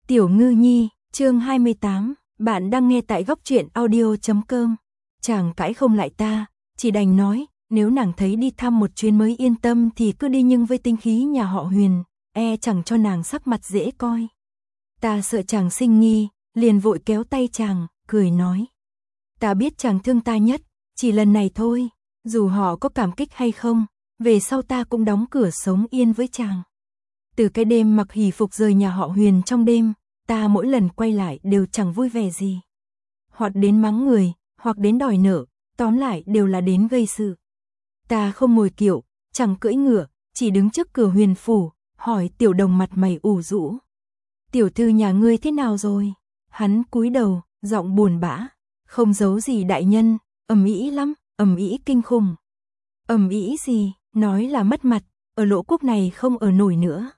Tiểu Ngư Nhi, chương 28, bạn đang nghe tại góc truyện audio.com. Chàng cãi không lại ta, chỉ đành nói, nếu nàng thấy đi thăm một chuyến mới yên tâm thì cứ đi, nhưng với tính khí nhà họ Huyền, chẳng cho nàng sắc mặt dễ coi. Ta sợ chàng sinh nghi, liền vội kéo tay chàng, cười nói. Ta biết chàng thương ta nhất, chỉ lần này thôi, dù họ có cảm kích hay không, về sau ta cũng đóng cửa sống yên với chàng. Từ cái đêm mặc hỷ phục rời nhà họ Huyền trong đêm, ta mỗi lần quay lại đều chẳng vui vẻ gì. Hoặc đến mắng người, hoặc đến đòi nợ, tóm lại đều là đến gây sự. Ta không ngồi kiệu, chẳng cưỡi ngựa, chỉ đứng trước cửa Huyền phủ, hỏi Tiểu Đồng mặt mày ủ rũ. Tiểu thư nhà ngươi thế nào rồi? Hắn cúi đầu, giọng buồn bã, không giấu gì đại nhân, ầm ĩ lắm, ầm ĩ kinh khủng. Ầm ĩ gì, nói là mất mặt, ở Lỗ Quốc này không ở nổi nữa.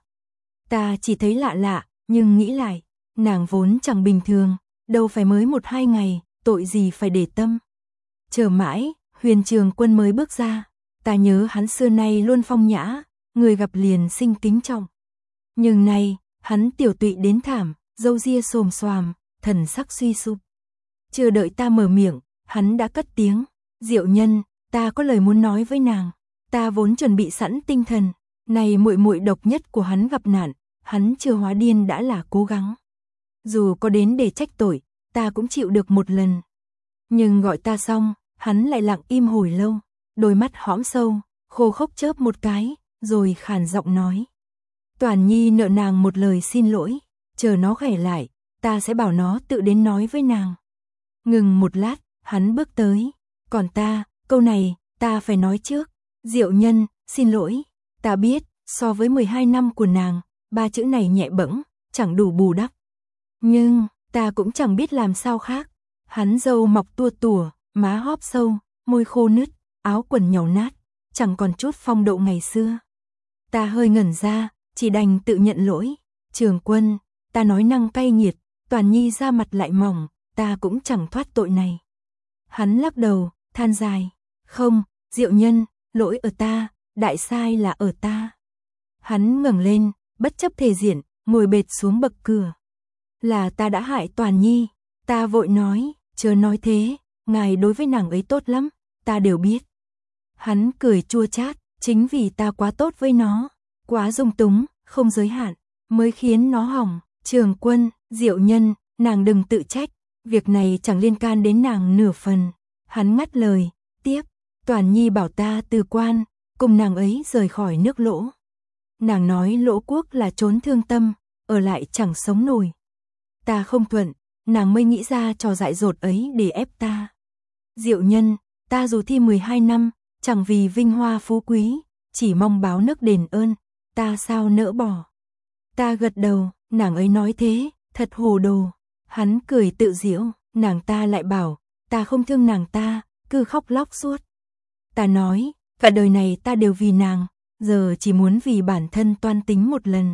Ta chỉ thấy lạ lạ, nhưng nghĩ lại, nàng vốn chẳng bình thường, đâu phải mới 1-2 ngày, tội gì phải để tâm. Chờ mãi, Huyền Trường Quân mới bước ra, ta nhớ hắn xưa nay luôn phong nhã, người gặp liền sinh kính trọng. Nhưng nay, hắn tiểu tụy đến thảm, râu ria xồm xoàm, thần sắc suy sụp. Chưa đợi ta mở miệng, hắn đã cất tiếng, Diệu Nhân, ta có lời muốn nói với nàng. Ta vốn chuẩn bị sẵn tinh thần, này muội muội độc nhất của hắn gặp nạn, hắn chưa hóa điên đã là cố gắng. Dù có đến để trách tội, ta cũng chịu được một lần. Nhưng gọi ta xong, hắn lại lặng im hồi lâu, đôi mắt hõm sâu, khô khốc chớp một cái, rồi khàn giọng nói. Toàn Nhi nợ nàng một lời xin lỗi, chờ nó khỏe lại, ta sẽ bảo nó tự đến nói với nàng. Ngừng một lát, hắn bước tới, còn ta, câu này, ta phải nói trước. Diệu Nhân, xin lỗi, ta biết, so với 12 năm của nàng, 3 chữ này nhẹ bẫng, chẳng đủ bù đắp. Nhưng, ta cũng chẳng biết làm sao khác. Hắn râu mọc tua tủa, má hóp sâu, môi khô nứt, áo quần nhàu nát, chẳng còn chút phong độ ngày xưa. Ta hơi ngẩn ra, chỉ đành tự nhận lỗi. Trường Quân, ta nói năng cay nghiệt, Toàn Nhi da mặt lại mỏng, ta cũng chẳng thoát tội này. Hắn lắc đầu, than dài, không, Diệu Nhân, lỗi ở ta, đại sai là ở ta. Hắn ngẩng lên, bất chấp thể diện, ngồi bệt xuống bậc cửa. Là ta đã hại Toàn Nhi, ta vội nói, chớ nói thế, ngài đối với nàng ấy tốt lắm, ta đều biết. Hắn cười chua chát, chính vì ta quá tốt với nó, quá dung túng, không giới hạn, mới khiến nó hỏng. Trường Quân, Diệu Nhân, nàng đừng tự trách, việc này chẳng liên can đến nàng nửa phần. Hắn ngắt lời, tiếp, Toàn Nhi bảo ta từ quan, cùng nàng ấy rời khỏi nước Lỗ. Nàng nói Lỗ Quốc là trốn thương tâm, ở lại chẳng sống nổi. Ta không thuận, nàng mới nghĩ ra trò dại dột ấy để ép ta. Diệu Nhân, ta dù thi 12 năm, chẳng vì vinh hoa phú quý, chỉ mong báo nước đền ơn, ta sao nỡ bỏ. Ta gật đầu, nàng ấy nói thế, thật hồ đồ. Hắn cười tự giễu, nàng ta lại bảo, ta không thương nàng ta, cứ khóc lóc suốt. Ta nói, cả đời này ta đều vì nàng, giờ chỉ muốn vì bản thân toan tính một lần.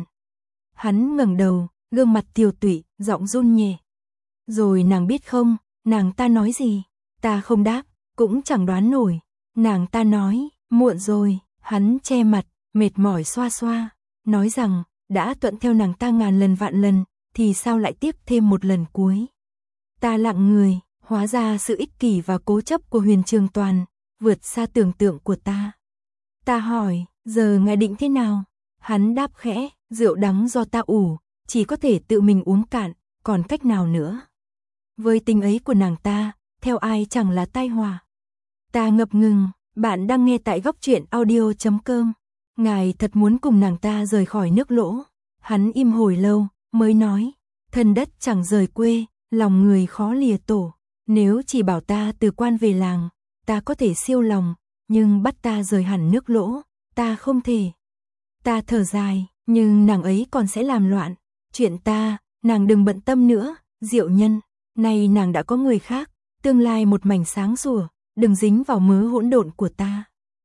Hắn ngẩng đầu, gương mặt tiều tụy, giọng run nhẹ. Rồi nàng biết không, nàng ta nói gì? Ta không đáp, cũng chẳng đoán nổi. Nàng ta nói, muộn rồi. Hắn che mặt, mệt mỏi xoa xoa, nói rằng, đã thuận theo nàng ta ngàn lần vạn lần, thì sao lại tiếp thêm một lần cuối? Ta lặng người, hóa ra sự ích kỷ và cố chấp của Huyền Trường Toàn vượt xa tưởng tượng của ta. Ta hỏi, giờ ngài định thế nào? Hắn đáp khẽ, rượu đắng do ta ủ, chỉ có thể tự mình uống cạn, còn cách nào nữa? Với tình ấy của nàng ta, theo ai chẳng là tai họa. Ta ngập ngừng, bạn đang nghe tại góc truyện audio.com. Ngài thật muốn cùng nàng ta rời khỏi nước Lỗ. Hắn im hồi lâu, mới nói, thân đất chẳng rời quê, lòng người khó lìa tổ. Nếu chỉ bảo ta từ quan về làng, ta có thể siêu lòng, nhưng bắt ta rời hẳn nước Lỗ, ta không thể. Ta thở dài, nhưng nàng ấy còn sẽ làm loạn. Chuyện ta, nàng đừng bận tâm nữa, Diệu Nhân. Nay nàng đã có người khác, tương lai một mảnh sáng sủa, đừng dính vào mớ hỗn độn của ta.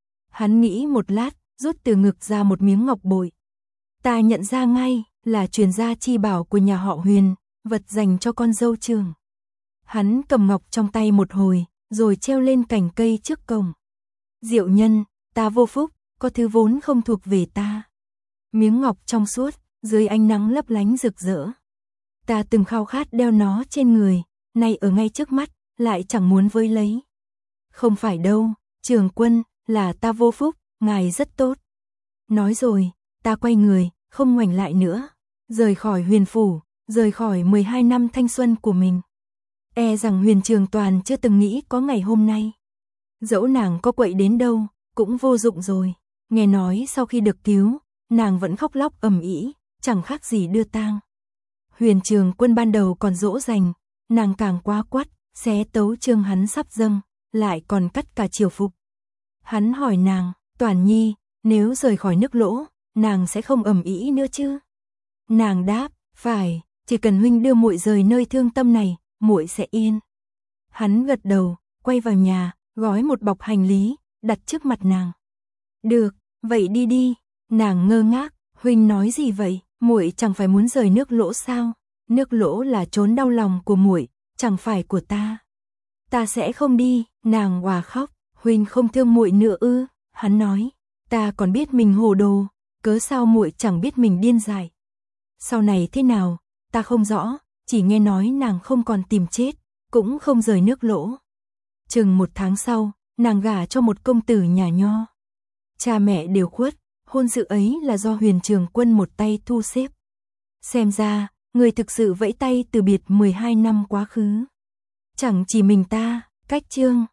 Hắn nghĩ một lát, rút từ ngực ra một miếng ngọc bội. Ta nhận ra ngay, là truyền gia chi bảo của nhà họ Huyền, vật dành cho con dâu trưởng. Hắn cầm ngọc trong tay một hồi, rồi treo lên cành cây trước cổng. Diệu Nhân, ta vô phúc, có thứ vốn không thuộc về ta. Miếng ngọc trong suốt, dưới ánh nắng lấp lánh rực rỡ. Ta từng khao khát đeo nó trên người, nay ở ngay trước mắt, lại chẳng muốn với lấy. Không phải đâu, Trường Quân, là ta vô phúc, ngài rất tốt. Nói rồi, ta quay người, không ngoảnh lại nữa, rời khỏi Huyền phủ, rời khỏi 12 năm thanh xuân của mình. E rằng Huyền Trường Toàn chưa từng nghĩ có ngày hôm nay. Dẫu nàng có quậy đến đâu, cũng vô dụng rồi. Nghe nói sau khi được cứu, nàng vẫn khóc lóc ầm ĩ, chẳng khác gì đưa tang. Huyền Trường Quân ban đầu còn dỗ dành, nàng càng quá quắt, xé tấu chương hắn sắp dâng, lại còn cắt cả triều phục. Hắn hỏi nàng, Toàn Nhi, nếu rời khỏi nước Lỗ, nàng sẽ không ầm ĩ nữa chứ? Nàng đáp, phải, chỉ cần huynh đưa muội rời nơi thương tâm này, muội sẽ yên. Hắn gật đầu, quay vào nhà, gói một bọc hành lý, đặt trước mặt nàng. Được, vậy đi đi. Nàng ngơ ngác, huynh nói gì vậy? Muội chẳng phải muốn rời nước Lỗ sao? Nước Lỗ là chốn đau lòng của muội, chẳng phải của ta. Ta sẽ không đi. Nàng òa khóc, huynh không thương muội nữa ư? Hắn nói, ta còn biết mình hồ đồ, cớ sao muội chẳng biết mình điên dại. Sau này thế nào, ta không rõ, chỉ nghe nói nàng không còn tìm chết, cũng không rời nước Lỗ. Chừng 1 tháng sau, nàng gả cho một công tử nhà nho. Cha mẹ đều khuất, hôn sự ấy là do Huyền Trường Quân một tay thu xếp. Xem ra, người thực sự vẫy tay từ biệt 12 năm quá khứ. Chẳng chỉ mình ta, Cách Chương.